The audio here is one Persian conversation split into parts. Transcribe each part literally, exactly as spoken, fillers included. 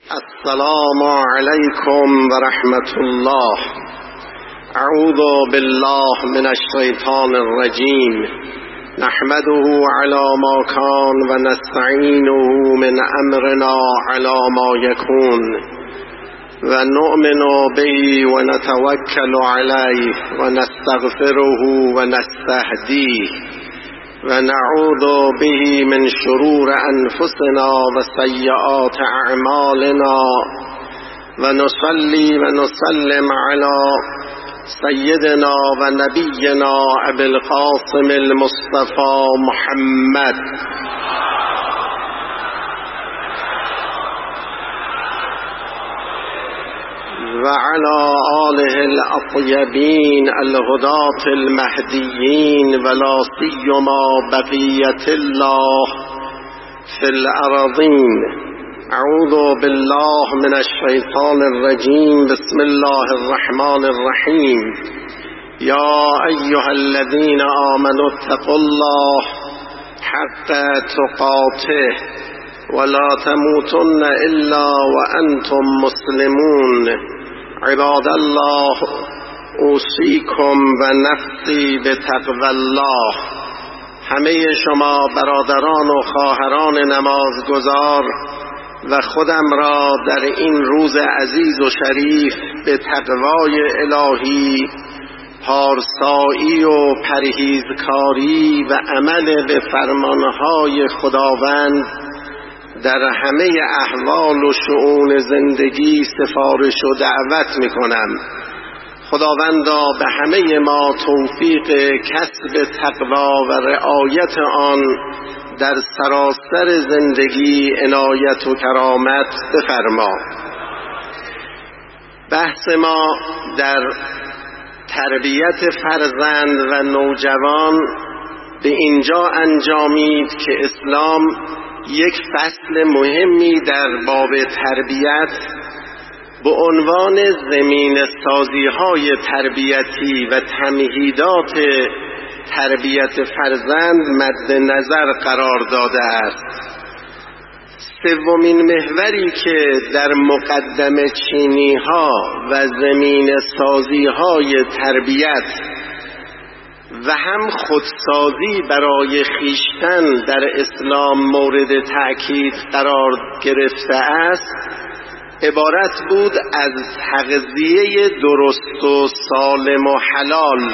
السلام علیکم و رحمت الله. اعوذ بالله من الشیطان الرجیم. نحمده علی ما کان و نستعینه من امرنا علی ما یکون و نؤمن به و نتوکل علیه و نستغفره و نستهدیه و نعوذ به من شرور انفسنا و سیئات اعمالنا و نصلی و نسلم علی سیدنا و نبینا ابی القاسم المصطفى محمد و علی آله الاطیبین الهداة المهدیین و لا سیما بقیة الله فی الارضین. اعوذ بالله من الشیطان الرجیم. بسم الله الرحمن الرحیم. یا ایها الذین آمنوا اتقوا الله حق تقاته ولا تموتن الا وانتم مسلمون. عباد الله، اوصیکم و نفسی بتقوی الله. همه شما برادران و خواهران نمازگزار و خودم را در این روز عزیز و شریف به تقوای الهی، پارسایی و پرهیزکاری و عمل به فرمانهای خداوند در همه احوال و شؤون زندگی سفارش و دعوت می کنم. خداوندا به همه ما توفیق کسب تقوا و رعایت آن در سراسر زندگی عنایت و کرامت بفرما. بحث ما در تربیت فرزند و نوجوان به اینجا انجامید که اسلام یک فصل مهمی در باب تربیت به عنوان زمین سازی های تربیتی و تمهیدات تربیت فرزند مد نظر قرار داده است. سومین محوری که در مقدمه چینی ها و زمین سازی های تربیت و هم خودسازی برای خیشتن در اسلام مورد تأکید قرار گرفته است، عبارت بود از تغذیه درست و سالم و حلال.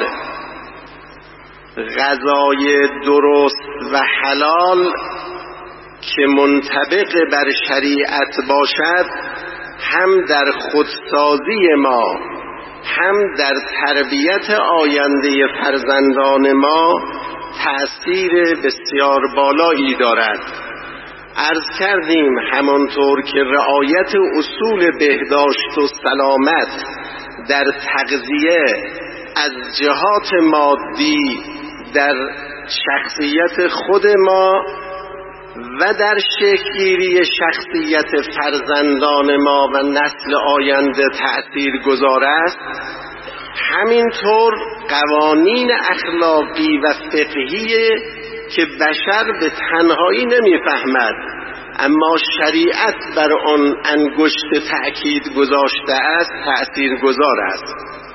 غذای درست و حلال که منطبق بر شریعت باشد، هم در خودسازی ما هم در تربیت آینده فرزندان ما تأثیر بسیار بالایی دارد. عرض کردیم همانطور که رعایت اصول بهداشت و سلامت در تغذیه از جهات مادی در شخصیت خود ما و در شکل‌گیری شخصیت فرزندان ما و نسل آینده تأثیر گذار است، همینطور قوانین اخلاقی و فقهی که بشر به تنهایی نمیفهمد اما شریعت بر آن انگشت تأکید گذاشته است تأثیر گذار است.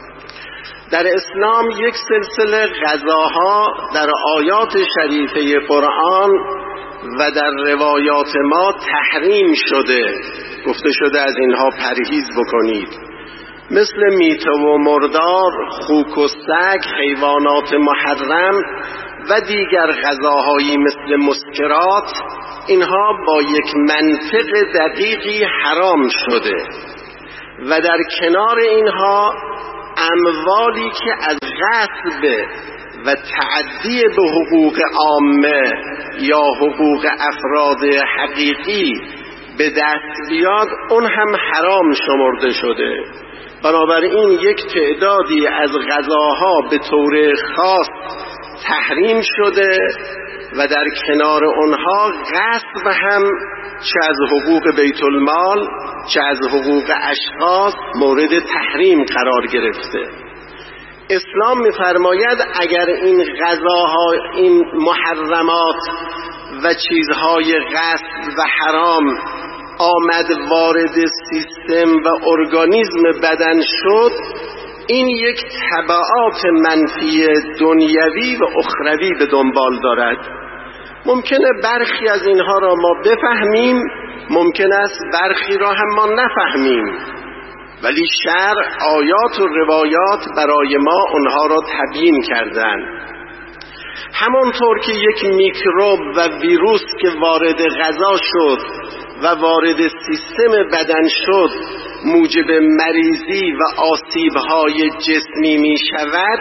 در اسلام یک سلسله غذاها در آیات شریفه قرآن و در روایات ما تحریم شده، گفته شده از اینها پرهیز بکنید، مثل میته و مردار، خوک و سگ، حیوانات محرم و دیگر غذاهایی مثل مسکرات. اینها با یک منطق دقیقی حرام شده و در کنار اینها اموالی که از غصب و تعدی به حقوق عامه یا حقوق افراد حقیقی به دست بیاد، اون هم حرام شمرده شده. بنابراین یک تعدادی از غذاها به طور خاص تحریم شده و در کنار اونها غصب هم چه از حقوق بیت المال چه از حقوق اشخاص مورد تحریم قرار گرفته. اسلام می‌فرماید اگر این غذاها، این محرمات و چیزهای غصب و حرام آمد وارد سیستم و ارگانیسم بدن شد، این یک تبعات منفی دنیوی و اخروی به دنبال دارد. ممکنه برخی از اینها را ما بفهمیم، ممکن است برخی را هم ما نفهمیم، ولی شرع، آیات و روایات برای ما اونها را تبیین کردند. همانطور که یک میکروب و ویروس که وارد غذا شد و وارد سیستم بدن شد موجب مریضی و آسیب‌های جسمی می شود،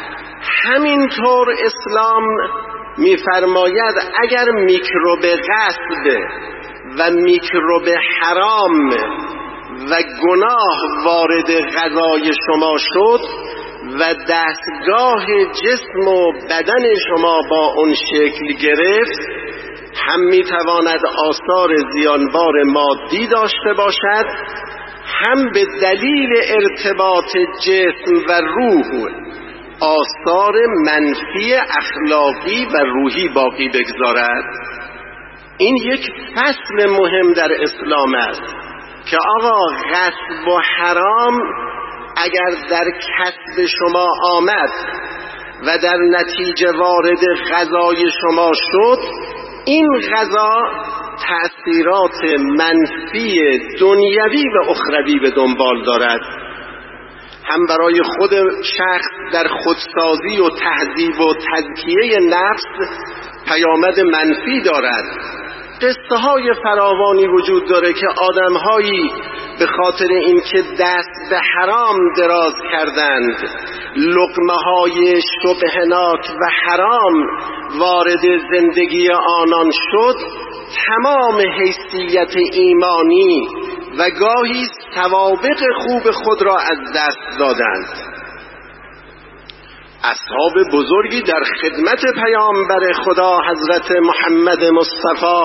همینطور اسلام می‌فرماید اگر میکروب غصب و میکروب حرام و گناه وارد غذای شما شد و دستگاه جسم و بدن شما با اون شکل گرفت، هم میتواند آثار زیانبار مادی داشته باشد، هم به دلیل ارتباط جسم و روح آثار منفی اخلاقی و روحی باقی بگذارد. این یک فصل مهم در اسلام است که آقا غصب و حرام اگر در کسب شما آمد و در نتیجه وارد غذای شما شد، این غذا تأثیرات منفی دنیوی و اخروی به دنبال دارد. هم برای خود شخص در خودسازی و تهذیب و تزکیه نفس پیامد منفی دارد. قصه های فراوانی وجود داره که آدمهایی به خاطر اینکه دست به حرام دراز کردند، لقمه های شبهناک و حرام وارد زندگی آنان شد، تمام حیثیت ایمانی و گاهی سوابق خوب خود را از دست دادند. اصحاب بزرگی در خدمت پیامبر خدا حضرت محمد مصطفی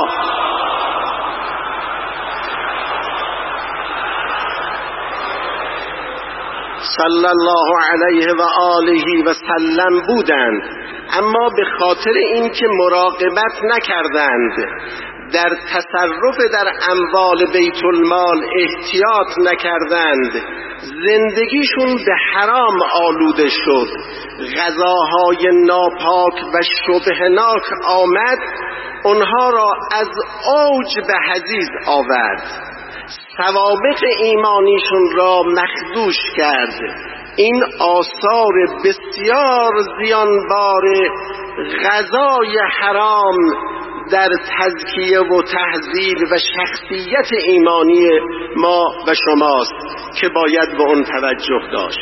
صلی الله علیه و آله و سلم بودند، اما به خاطر اینکه مراقبت نکردند، در تصرف در اموال بیت المال احتیاط نکردند، زندگیشون به حرام آلوده شد، غذاهای ناپاک و شبهناک آمد، اونها را از اوج به حضیض آورد، سوابق ایمانیشون را مخدوش کرد. این آثار بسیار زیانبار غذای حرام در تزکیه و تهذیب و شخصیت ایمانی ما و شماست که باید به اون توجه داشت.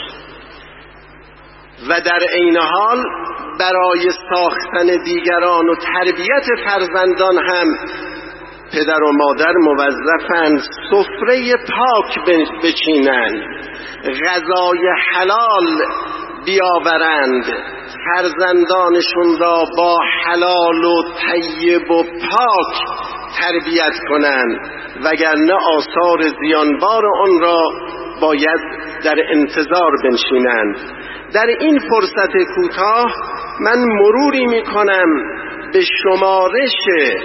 و در عین حال برای ساختن دیگران و تربیت فرزندان هم پدر و مادر موظفند سفره پاک بچینند، غذای حلال بیاورند، فرزندانشون را با حلال و طیب و پاک تربیت کنند، وگرنه آثار زیانبار آن را باید در انتظار بنشینند. در این فرصت کوتاه من مروری میکنم به شمارش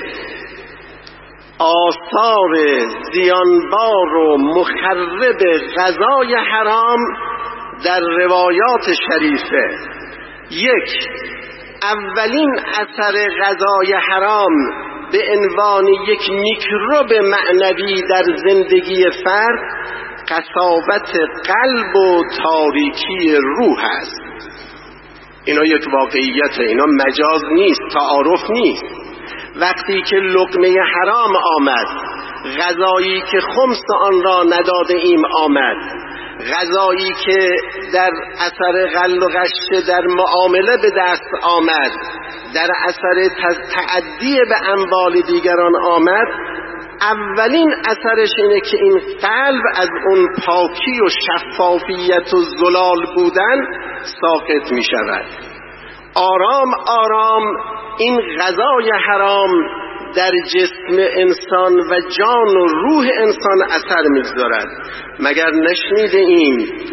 آثار زیانبار و مخرب غذای حرام در روایات شریفه. یک، اولین اثر غذای حرام به عنوان یک میکروب معنوی در زندگی فرد قساوت قلب و تاریکی روح است. اینا یک واقعیت، اینا مجاز نیست، تعارف نیست. وقتی که لقمه حرام آمد، غذایی که خمس آن را نداده ایم آمد، غذایی که در اثر غل و غش در معامله به دست آمد، در اثر تعدی به اموال دیگران آمد، اولین اثرش اینه که این قلب از اون پاکی و شفافیت و زلال بودن ساقط می شود. آرام آرام این غذای حرام در جسم انسان و جان و روح انسان اثر می‌گذارد. مگر نشنیده ایم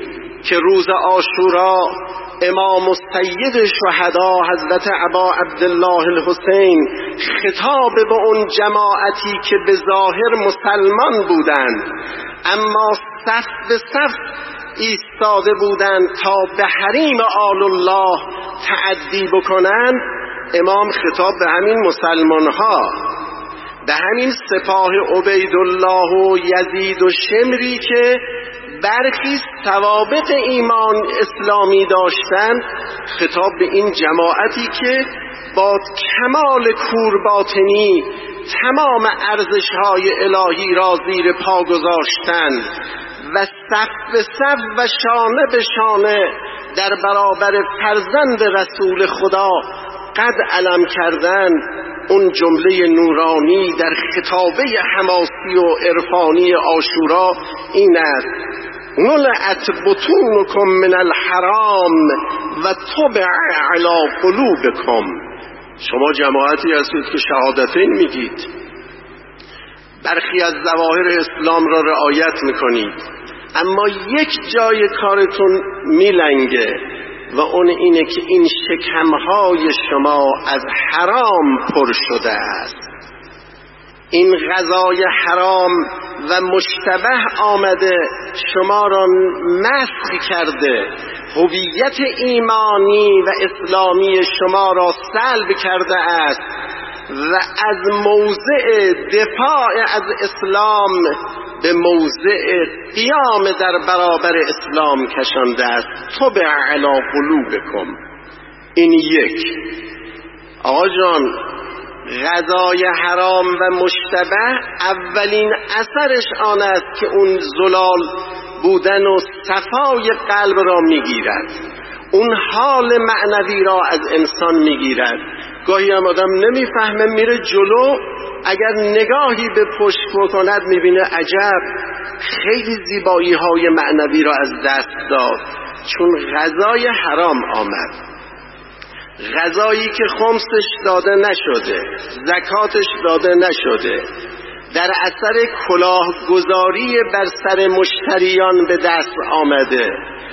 که روز عاشورا امام السید شهدا حضرت ابا عبدالله الحسین خطاب به اون جماعتی که به ظاهر مسلمان بودند اما صف به صف ایستاده بودند تا به حریم آل الله تعدی بکنند، امام خطاب به همین مسلمان ها، به همین سپاه عبیدالله و یزید و شمری که برخی سوابق ایمان اسلامی داشتند، خطاب به این جماعتی که با کمال کورباطنی تمام ارزش‌های الهی را زیر پا گذاشتند و صف به صف و شانه به شانه در برابر فرزند رسول خدا قد علم کردند. اون جمله نورانی در خطابه حماسی و عرفانی عاشورا این است: ملأت بطونکم من الحرام و طبع علی قلوبکم. شما جماعتی هستید که شهادتین میگید، برخی از ظواهر اسلام را رعایت میکنید، اما یک جای کارتون میلنگه و اون اینه که این شکمهای شما از حرام پر شده است. این غذای حرام و مشتبه آمده شما را مسخ کرده، هویت ایمانی و اسلامی شما را سلب کرده است و از موضع دفاع از اسلام به موضع قیام در برابر اسلام کشانده است. طبع علی قلوبکم. این یک. آقا جان، غذای حرام و مشتبه اولین اثرش آن است که اون زلال بودن و صفای قلب را میگیرد، اون حال معنوی را از انسان میگیرد. گاهی هم آدم نمیفهمه، میره جلو، اگر نگاهی به پشت بکند میبینه عجب خیلی زیبایی های معنوی را از دست داد، چون غذای حرام آمد، غذایی که خمسش داده نشده، زکاتش داده نشده، در اثر کلاهگذاری بر سر مشتریان به دست آمده،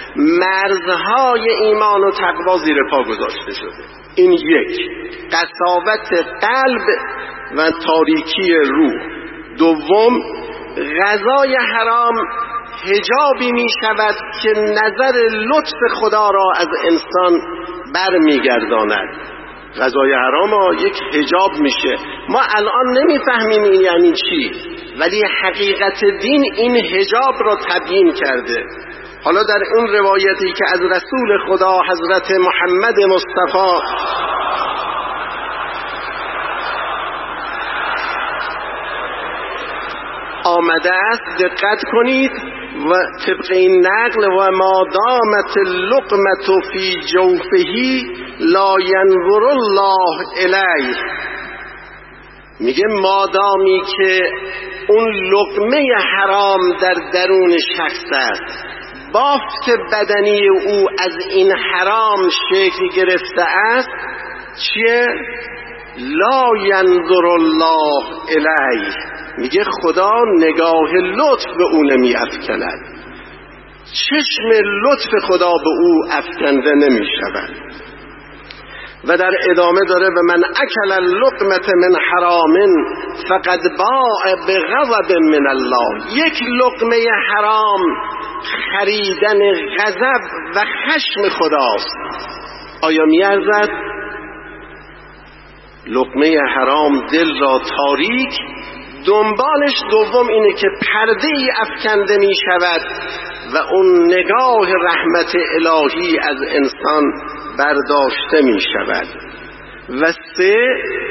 مرزهای ایمان و تقوا زیر پا گذاشته شده. این یک، قساوت قلب و تاریکی روح. دوم، غذای حرام حجابی می شود که نظر لطف خدا را از انسان بر می گرداند. غذای حرام ها یک حجاب میشه. ما الان نمیفهمیم این یعنی چی، ولی حقیقت دین این حجاب را تبیین کرده. حالا در اون روایتی که از رسول خدا حضرت محمد مصطفی آمده است دقت کنید و طبق این نقل: و ما دامت اللقمة فی جوفه لا ینظر الله الیه. میگه مادامی که اون لقمه حرام در درون شخص است، بافت بدنی او از این حرام شکل گرفته است، چیه؟ لا ینظر الله الیه. میگه خدا نگاه لطف به او نمی افکند، چشم لطف خدا به او افکنده نمی شود. و در ادامه داره: و من اکل اللقمة من حرام فقد باء بغضب من الله. یک لقمه حرام خریدن غضب و خشم خداست. آیا می ارزد؟ لقمه حرام دل را تاریک، دنبالش دوم اینه که پرده ای افکنده می شود و اون نگاه رحمت الهی از انسان برداشته می شود. و سه،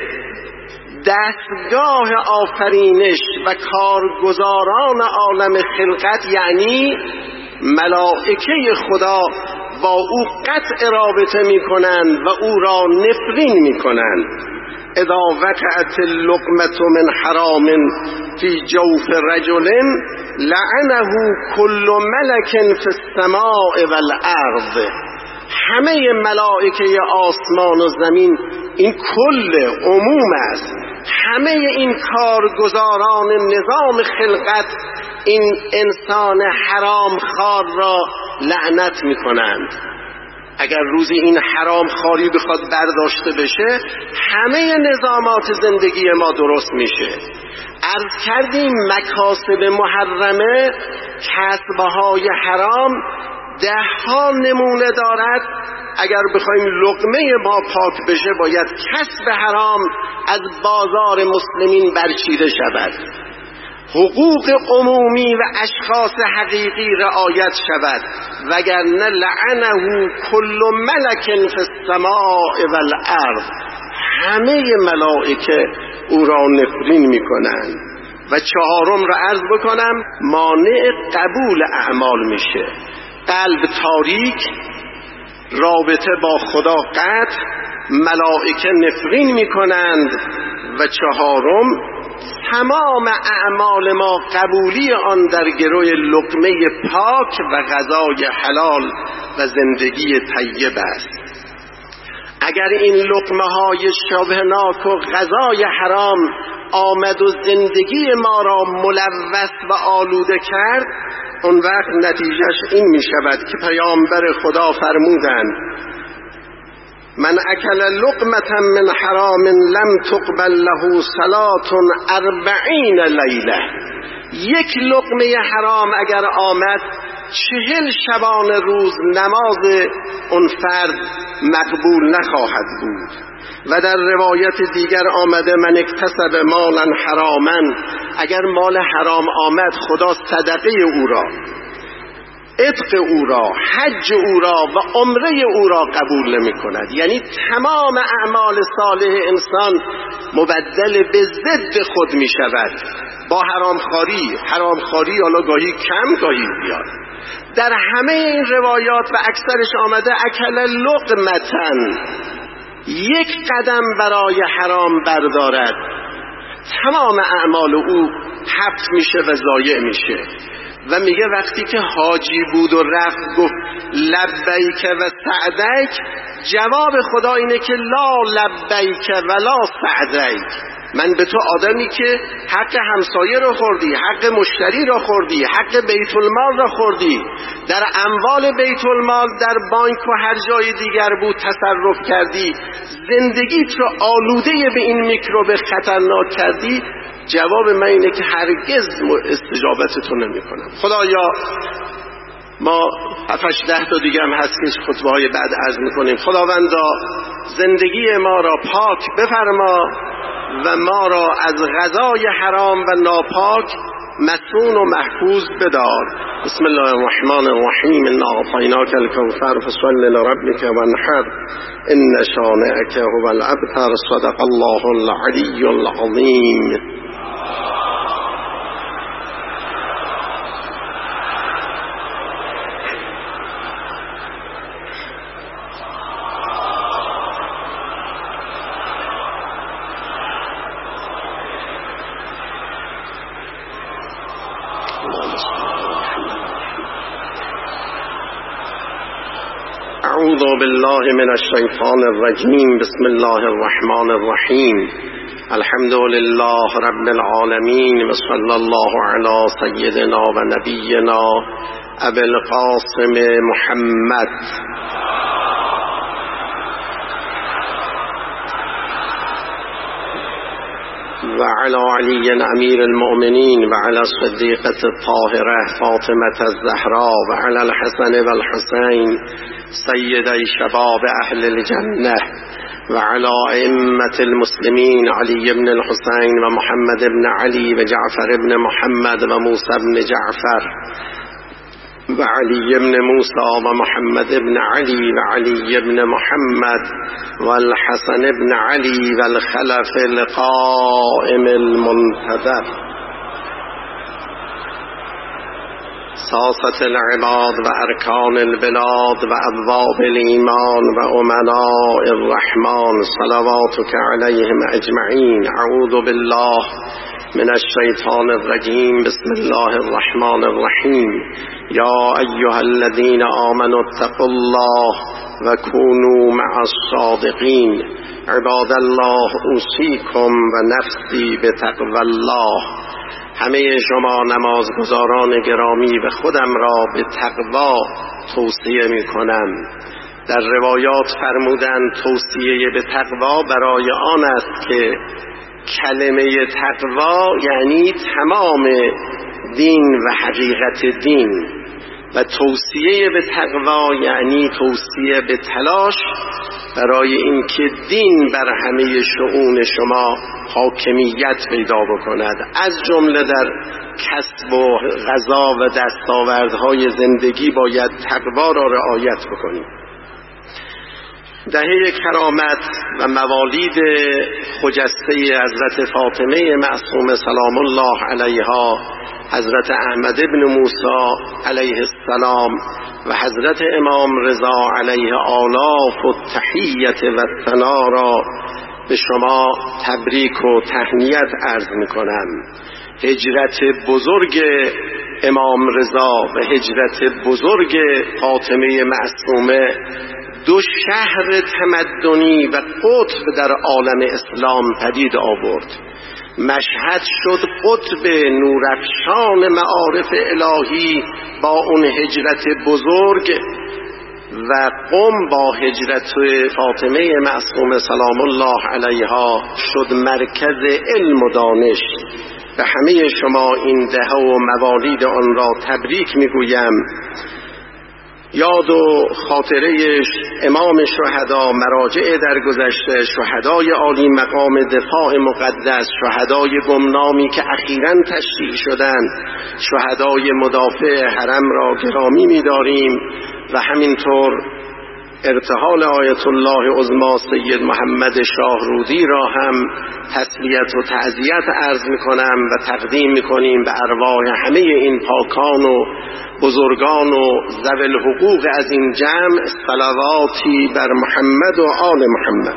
دستگاه آفرینش و کارگزاران عالم خلقت، یعنی ملائکه خدا، با او قطع رابطه می کنند و او را نفرین می کنند. اذا وقعت اللقمة من حرام فی جوف رجل لعنه كل ملك فی السماء والارض. همه ملائکه آسمان و زمین، این کل عموم است، همه این کارگزاران نظام خلقت این انسان حرام خوار را لعنت میکنند. اگر روزی این حرام خواری بخواد برداشته بشه همه نظامات زندگی ما درست میشه. عرض کردیم مکاسب محرمه، کسبهای حرام ده ها نمونه دارد. اگر بخوایم لقمه ما پاک بشه باید کسب حرام از بازار مسلمین برچیده شود، حقوق عمومی و اشخاص حقیقی رعایت شود، وگرنه لعنه کل ملک فی السماء و الارض، همه ملائکه او را نفرین میکنند. و چهارم را عرض بکنم، مانع قبول اعمال میشه. قلب تاریک، رابطه با خدا قطع، ملائکه نفرین میکنند. و چهارم، تمام اعمال ما قبولی آن در گروی لقمه پاک و غذای حلال و زندگی طیب است. اگر این لقمه های شبهناک و غذای حرام آمد و زندگی ما را ملوث و آلوده کرد، اون وقت نتیجهش این می شود که پیامبر خدا فرمودند من اکل لقمة من حرام لم تقبل له صلاة اربعین لیله. یک لقمه حرام اگر آمد چهل شبانه روز نماز اون فرد مقبول نخواهد بود. و در روایت دیگر آمده من اکتسب مالا حراما، اگر مال حرام آمد خدا صدقه او را، عتق او را، حج او را و عمره او را قبول نمی کند. یعنی تمام اعمال صالح انسان مبدل به ضد خود می شود با حرامخواری. حرامخواری حالا گاهی کم گاهی زیاد. در همه این روایات و اکثرش آمده اکل لقمتن، یک قدم برای حرام بردارد تمام اعمال او حبس میشه و ضایع میشه. و میگه وقتی که حاجی بود و رفت گفت لبیک و سعدیک، جواب خدا اینه که لا لبیک و لا سعدیک، من به تو آدمی که حق همسایه را خوردی، حق مشتری را خوردی، حق بیت المال را خوردی، در اموال بیت المال در بانک و هر جای دیگر بود تصرف کردی، زندگیت را آلوده به این میکروب خطرناک کردی، جواب من اینه که هرگز استجابتتون نمی کنم. خدایا ما هفتش ده تا دیگه هم هست که خطبه های بعد عرض میکنیم. خداوندا زندگی ما را پاک بفرما و ما را از غذای حرام و ناپاک مسون و محفوظ بدار. بسم الله الرحمن الرحیم. انا اعطیناک الکوثر فصل لربک وانحر ان شانئک هو الابتر. صدق الله العلی العظیم. اعوذ بالله من الشیطان الرجیم. بسم الله الرحمن الرحیم. الحمد لله رب العالمین و صلی الله علی سیدنا و نبینا ابی القاسم محمد و علی علی امیر المؤمنین و علی الصدیقة الطاهرة فاطمة الزهراء و علی الحسن و الحسین سیدی شباب اهل الجنه و علی ائمة المسلمین علی بن الحسین و محمد بن علی و جعفر بن محمد و موسی بن جعفر و علی بن موسی و محمد بن علی و علی بن محمد و الحسن بن علی و الخلف القائم المنتظر ساسة العباد و ارکان البلاد و ابواب الایمان و امناء الرحمن صلواتك علیهم اجمعین. اعوذ بالله من الشیطان الرجیم. بسم الله الرحمن الرحیم. یا ایها الذین آمنوا اتقوا الله و کونوا مع الصادقین. عباد الله اوصیکم و نفسی بتقوی الله. همه شما نمازگزاران گرامی و خودم را به تقوا توصیه می کنم. در روایات فرمودند توصیه به تقوا برای آن است که کلمه تقوا یعنی تمام دین و حقیقت دین و توصیه به تقوا یعنی توصیه به تلاش برای اینکه دین بر همه شؤون شما حاکمیت پیدا بکند، از جمله در کسب و غذا و دستاوردهای زندگی باید تقوا را رعایت بکنیم. دهه کرامت و موالید خجسته حضرت فاطمه معصومه سلام الله علیها، حضرت احمد بن موسی علیه السلام و حضرت امام رضا علیه آلاف و تحییت و ثنا را به شما تبریک و تهنیت عرض می کنم. هجرت بزرگ امام رضا و هجرت بزرگ فاطمه معصومه دو شهر تمدنی و قطب در عالم اسلام پدید آورد. مشهد شد قطب نورافشان معارف الهی با اون هجرت بزرگ و قم با هجرت فاطمه معصومه سلام الله علیها شد مرکز علم و دانش. به همه شما این دهه و موالید آن را تبریک میگویم. یاد و خاطره امام شهدا، مراجع درگذشته، شهدای عالی مقام دفاع مقدس، شهدای گمنامی که اخیراً تشییع شدند، شهدای مدافع حرم را گرامی می‌داریم و همینطور ارتحال آیت الله عظما سید محمد شاهرودی را هم تسلیت و تعزیت عرض میکنم و تقدیم میکنیم به ارواح همه این پاکان و بزرگان و ذوی الحقوق از این جمع. صلواتی بر محمد و آل محمد.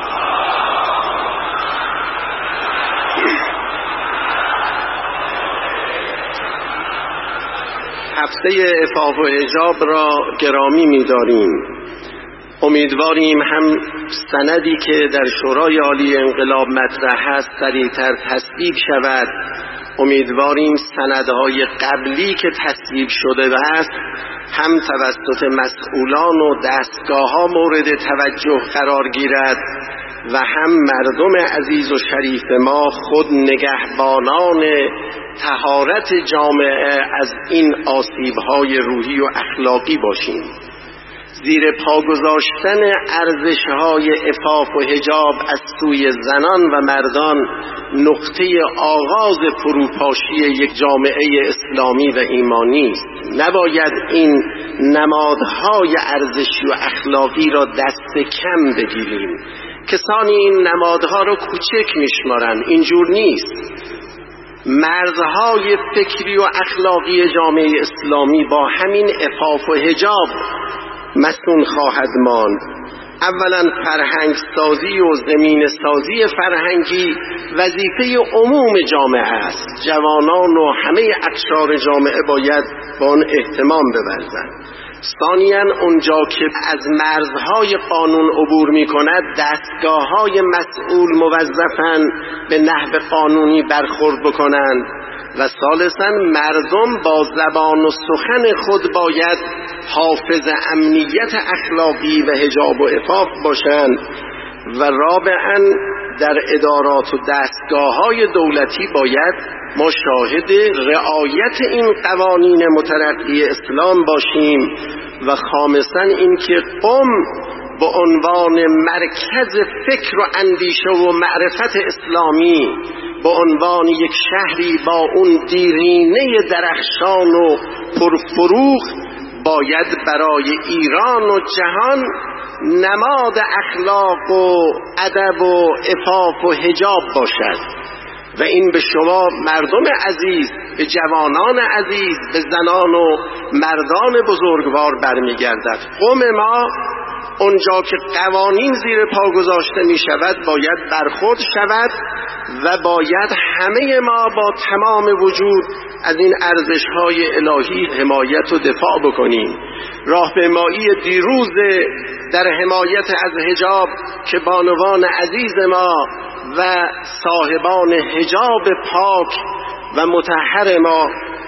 هفته عفاف و حجاب را گرامی می‌داریم. امیدواریم هم سندی که در شورای عالی انقلاب مطرح است سریعتر تصویب شود. امیدواریم سندهای قبلی که تصویب شده است هم توسط مسئولان و دستگاه ها مورد توجه قرار گیرد و هم مردم عزیز و شریف ما خود نگهبانان طهارت جامعه از این آسیب‌های روحی و اخلاقی باشیم. زیر پا گذاشتن ارزش‌های عفاف و حجاب از سوی زنان و مردان نقطه آغاز فروپاشی یک جامعه اسلامی و ایمانی است. نباید این نمادهای ارزشی و اخلاقی را دست کم بگیریم. کسانی این نمادها را کوچک میشمارند، اینجور نیست. مرزهای فکری و اخلاقی جامعه اسلامی با همین عفاف و حجاب مسئول خواهد ماند. اولا فرهنگ سازی و زمین سازی فرهنگی وظیفه عموم جامعه است. جوانان و همه اقشار جامعه باید با آن اهتمام بورزند. ثانیاً اونجا که از مرزهای قانون عبور می کند دستگاه های مسئول موظفند به نحو قانونی برخورد بکنند. و ثالثاً مردم با زبان و سخن خود باید حافظ امنیت اخلاقی و حجاب و عفاف باشند. و رابعاً در ادارات و دستگاه‌های دولتی باید ما شاهد رعایت این قوانین مترقی اسلام باشیم. و خامساً اینکه قم به عنوان مرکز فکر و اندیشه و معرفت اسلامی، به عنوان یک شهری با اون دیرینه درخشان و پرفروغ باید برای ایران و جهان نماد اخلاق و ادب و عفاف و حجاب باشد. و این به شما مردم عزیز، به جوانان عزیز، به زنان و مردان بزرگوار برمیگردد. قوم ما اونجا که قوانین زیر پا گذاشته می شود باید برخورد شود و باید همه ما با تمام وجود از این ارزش‌های الهی حمایت و دفاع بکنیم. راهپیمایی دیروز در حمایت از حجاب که بانوان عزیز ما و صاحبان حجاب پاک و مطهر ما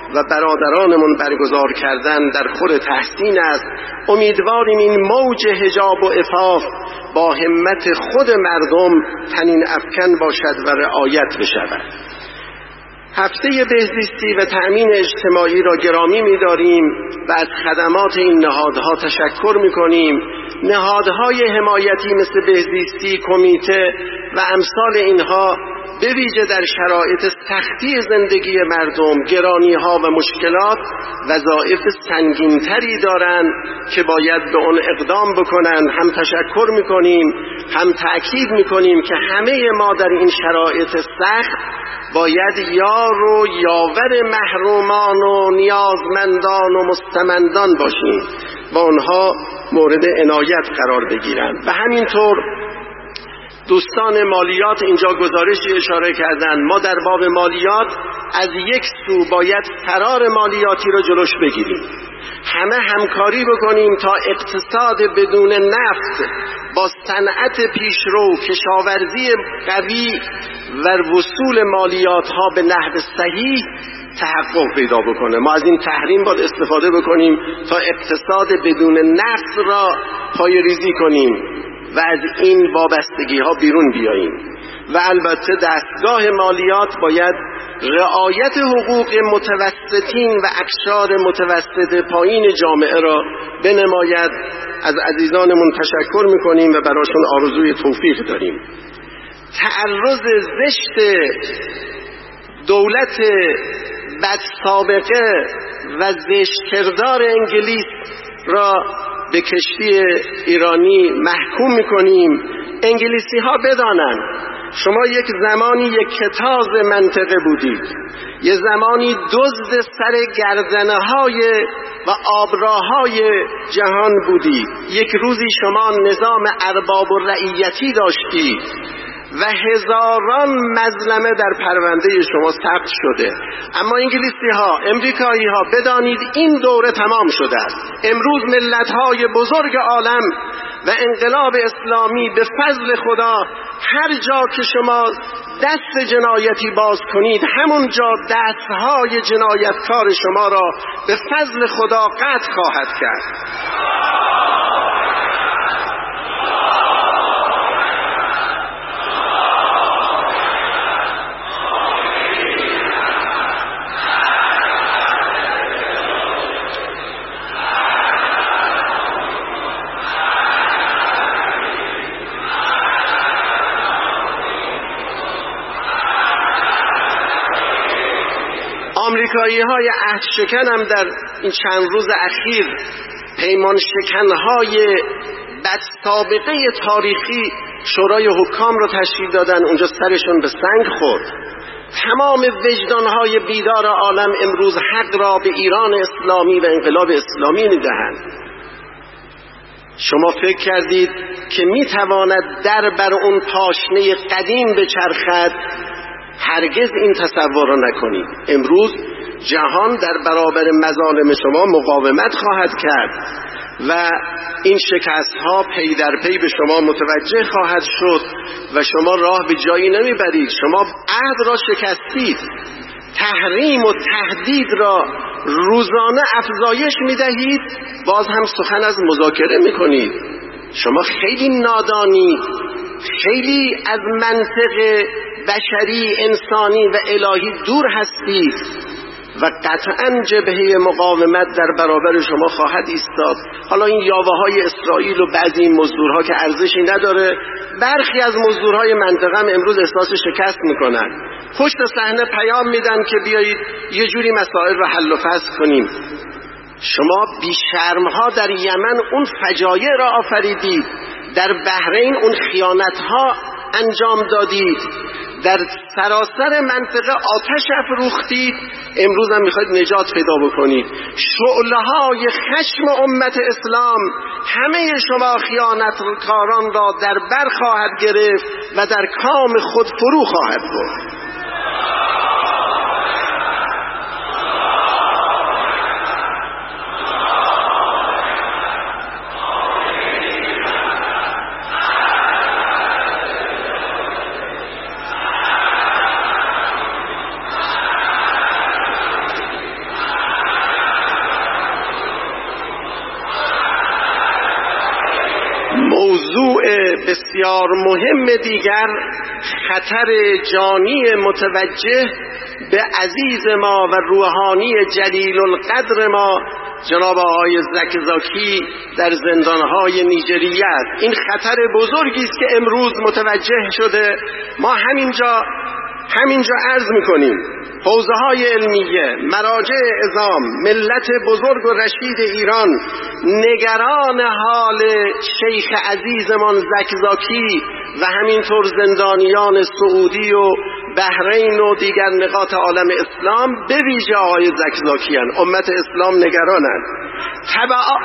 و برادرانمون برگزار کردن در خور تحسین است. امیدواریم این موج حجاب و عفاف با همت خود مردم تنین افکن باشد و رعایت بشود. هفته بهزیستی و تأمین اجتماعی را گرامی می‌داریم و از خدمات این نهادها تشکر می‌کنیم. نهادهای حمایتی مثل بهزیستی، کمیته و امثال اینها به ویژه در شرایط سختی زندگی مردم، گرانی‌ها و مشکلات وظایف سنگین‌تری دارند که باید به اون اقدام بکنن. هم تشکر می‌کنیم، هم تأکید می‌کنیم که همه ما در این شرایط سخت باید یار و یاور محرومان و نیازمندان و مستمندان باشیم و آنها مورد عنایت قرار بگیرند. و همینطور دوستان مالیات اینجا گزارشی اشاره کردند. ما در باب مالیات از یک سو باید فرار مالیاتی را جلوش بگیریم، همه همکاری بکنیم تا اقتصاد بدون نفت با صنعت پیشرو، کشاورزی قوی و وصول مالیات ها به نحو صحیح تحقق پیدا بکنه. ما از این تحریم باید استفاده بکنیم تا اقتصاد بدون نفت را پایه‌ریزی کنیم و از این وابستگی ها بیرون بیاییم. و البته دستگاه مالیات باید رعایت حقوق متوسطین و اقشار متوسط پایین جامعه را بنماید. از عزیزانمون تشکر میکنیم و براشون آرزوی توفیق داریم. تعرض زشت دولت بد سابقه و زشت کردار انگلیس را به کشتی ایرانی محکوم میکنیم. انگلیسی ها بدانند شما یک زمانی یک کتاز منطقه بودید، یه زمانی دزد سر گردنه های و آبراهای جهان بودید، یک روزی شما نظام ارباب و رعیتی داشتید و هزاران مظلمه در پرونده شما ثبت شده. اما انگلیسی ها، امریکایی ها بدانید این دوره تمام شده است. امروز ملت های بزرگ عالم و انقلاب اسلامی به فضل خدا هر جا که شما دست جنایتی باز کنید همون جا دستهای جنایتکار شما را به فضل خدا قطع خواهد کرد. آمریکایی های عهد شکن هم در این چند روز اخیر پیمان شکن های بد سابقه تاریخی شورای حکام را تشکیل دادن. اونجا سرشون به سنگ خورد. تمام وجدان های بیدار عالم امروز حق را به ایران اسلامی و انقلاب اسلامی میدهند. شما فکر کردید که میتواند در بر اون پاشنه قدیم بچرخد؟ هرگز این تصور را نکنید. امروز جهان در برابر مظالم شما مقاومت خواهد کرد و این شکست ها پی در پی به شما متوجه خواهد شد و شما راه به جایی نمیبرید. شما عهد را شکستید، تحریم و تهدید را روزانه افزایش میدهید، باز هم سخن از مذاکره میکنید. شما خیلی نادانید، خیلی از منطق بشری، انسانی و الهی دور هستید و قطعاً جبهه مقاومت در برابر شما خواهد ایستاد. حالا این یاوه های اسرائیل و بعضی این مزدورها که ارزشی نداره، برخی از مزدورهای منطقه هم امروز احساس شکست میکنن، پشت صحنه پیام میدن که بیایید یه جوری مسائل رو حل و فصل کنیم. شما بیشرمها در یمن اون فجایع را آفریدید، در بحرین اون خیانتها انجام دادید، در سراسر منطقه آتش افروختید، امروز هم میخواید نجات پیدا بکنید. شعله‌های خشم امت اسلام همه شما خیانتکاران را در بر خواهد گرفت و در کام خود فرو خواهد برد. بسیار مهم دیگر خطر جانی متوجه به عزیز ما و روحانی جلیل القدر ما جناب آقای زکزاکی در زندانهای نیجریه است. این خطر بزرگی است که امروز متوجه شده. ما همینجا همینجا عرض میکنیم حوزه های علمیه، مراجع عظام، ملت بزرگ و رشید ایران نگران حال شیخ عزیزمان زکزاکی و همینطور زندانیان سعودی و بحرین و دیگر نقاط عالم اسلام به ویژه آقای زکزاکی هستند. امت اسلام نگرانند. تبعا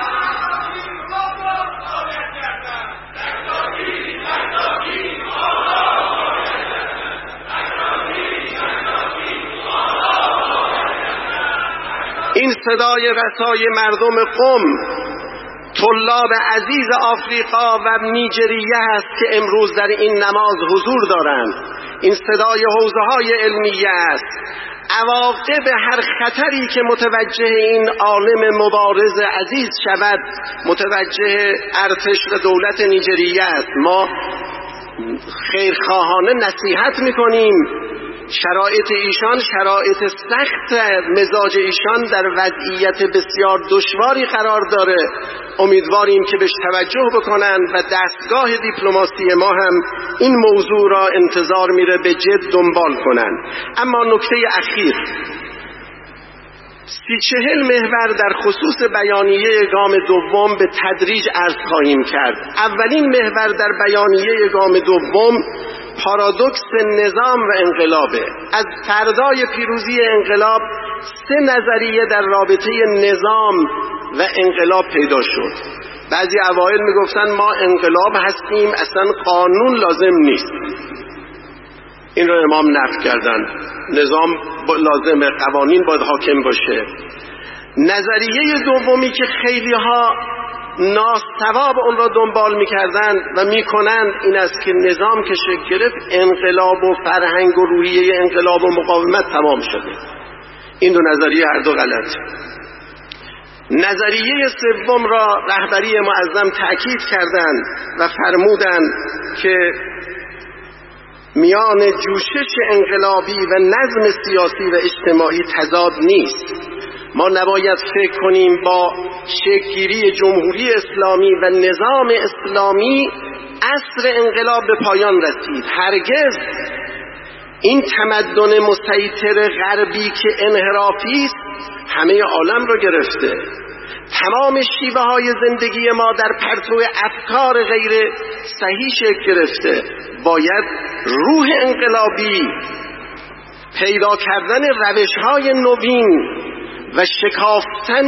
این صدای رسای مردم قم، طلاب عزیز آفریقا و نیجریه است که امروز در این نماز حضور دارند. این صدای حوزه‌های علمیه است. عواقب هر خطری که متوجه این عالم مبارز عزیز شود متوجه ارتش و دولت نیجریه است. ما خیرخواهانه نصیحت می‌کنیم شرایط ایشان شرایط سخت، مزاج ایشان در وضعیت بسیار دشواری قرار داره. امیدواریم که بهش توجه بکنند و دستگاه دیپلماسی ما هم این موضوع را انتظار میره به جد دنبال کنند. اما نکته اخیر، سی چهل محور در خصوص بیانیه گام دوم به تدریج عرض خواهیم کرد. اولین محور در بیانیه گام دوم پارادوکس نظام و انقلابه. از فردای پیروزی انقلاب سه نظریه در رابطه نظام و انقلاب پیدا شد. بعضی اوایل میگفتن ما انقلاب هستیم، اصلا قانون لازم نیست. این رو امام نفی کردن. نظام لازمه، قوانین باید حاکم باشه. نظریه دومی که خیلی ها ناصواب اون را دنبال میکردند و میکنند این است که نظام که شکل گرفت انقلاب و فرهنگ و روحیه انقلاب و مقاومت تمام شده. این دو نظریه هر دو غلط. نظریه سوم را رهبری معظم تأکید کردند و فرمودند که میان جوشش انقلابی و نظم سیاسی و اجتماعی تضاد نیست. ما نباید فکر کنیم با شکل‌گیری جمهوری اسلامی و نظام اسلامی عصر انقلاب به پایان رسید. هرگز. این تمدن مسیطر غربی که انحرافی است همه عالم را گرفته. تمام شیوه های زندگی ما در پرتو افکار غیر صحیح شکل گرفته. باید روح انقلابی، پیدا کردن روش های نوین و شکافتن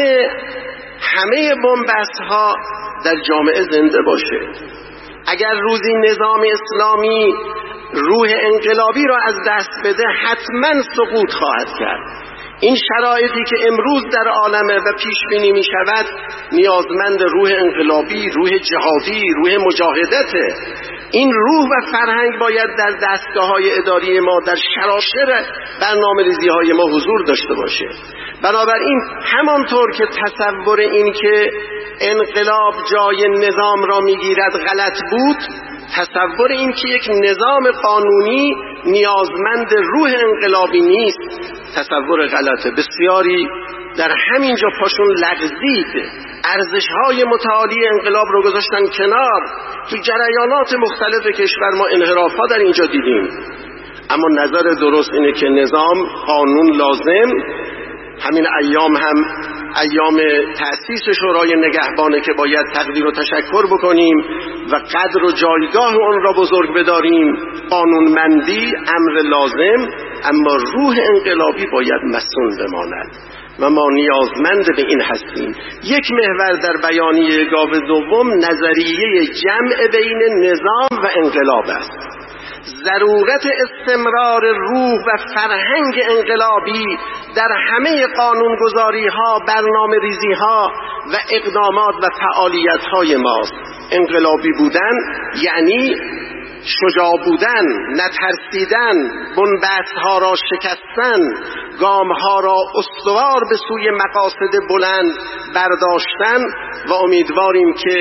همه بن‌بست ها در جامعه زنده باشه. اگر روزی نظام اسلامی روح انقلابی را از دست بده حتما سقوط خواهد کرد. این شرایطی که امروز در عالمه و پیش بینی می شود نیازمند روح انقلابی، روح جهادی، روح مجاهدته. این روح و فرهنگ باید در دستگاه های اداری ما، در شراشر برنامه ریزی های ما حضور داشته باشه. بنابراین همانطور که تصور این که انقلاب جای نظام را میگیرد غلط بود، تصور این که یک نظام قانونی نیازمند روح انقلابی نیست تصور غلطه. بسیاری در همین جا پاشون لغزید، ارزش‌های متعالی انقلاب رو گذاشتن کنار. تو جریانات مختلف کشور ما انحراف‌ها در اینجا دیدیم. اما نظر درست اینه که نظام قانون لازم. همین ایام هم ایام تأسیس شورای نگهبانه که باید تقدیر و تشکر بکنیم و قدر و جایگاه اون را بزرگ بداریم. قانونمندی امر لازم، اما روح انقلابی باید مصون بماند و ما نیازمند به این هستیم. یک محور در بیانیه گام دوم نظریه جمع بین نظام و انقلاب است. ضرورت استمرار روح و فرهنگ انقلابی در همه قانونگذاری ها، برنامه ریزی ها و اقدامات و فعالیت های ماست. انقلابی بودن یعنی شجاع بودن، نترسیدن، بنبست ها را شکستن، گام ها را استوار به سوی مقاصد بلند برداشتن و امیدواریم که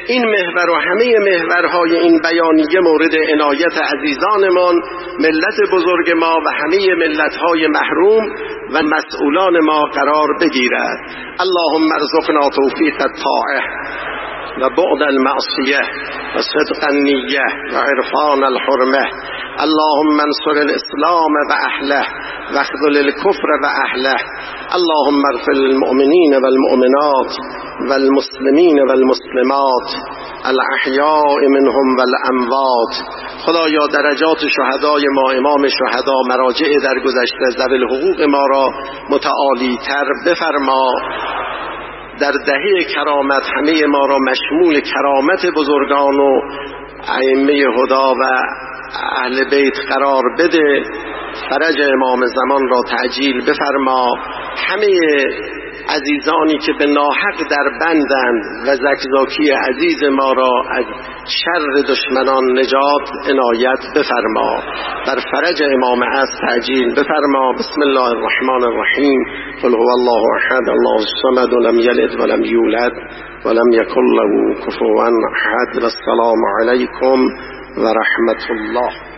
این محور و همه محورهای این بیانیه مورد عنایت عزیزانمان، ملت بزرگ ما و همه ملتهای محروم و مسئولان ما قرار بگیرد. اللهم ارزقنا توفیق الطاعه و بعد المعصیه و صدق النیه و عرفان الحرمه. اللهم انصر الاسلام و اهله و اخذل الكفر و اهله. اللهم اغفر للمؤمنین والمؤمنات والمسلمین والمسلمات الاحیاء منهم والاموات. خدایا درجات شهدای ما، امام شهدا، مراجع در گذشته، ذوی الحقوق ما را متعالی تر بفرما. در دهه کرامت همه ما را مشمول کرامت بزرگان و ائمه هدا و اهل بیت قرار بده. فرج امام زمان را تعجیل بفرما. همه عزیزانی که به ناحق در بندند و زکزاکی عزیز ما را از شر دشمنان نجات عنایت بفرما. بر فرج امام عصر تعجیل بفرما. بسم الله الرحمن الرحیم. قل هو الله احد الله الصمد لم یلد ولم یولد ولم یکن له کفوا احد. والسلام علیکم و رحمت الله.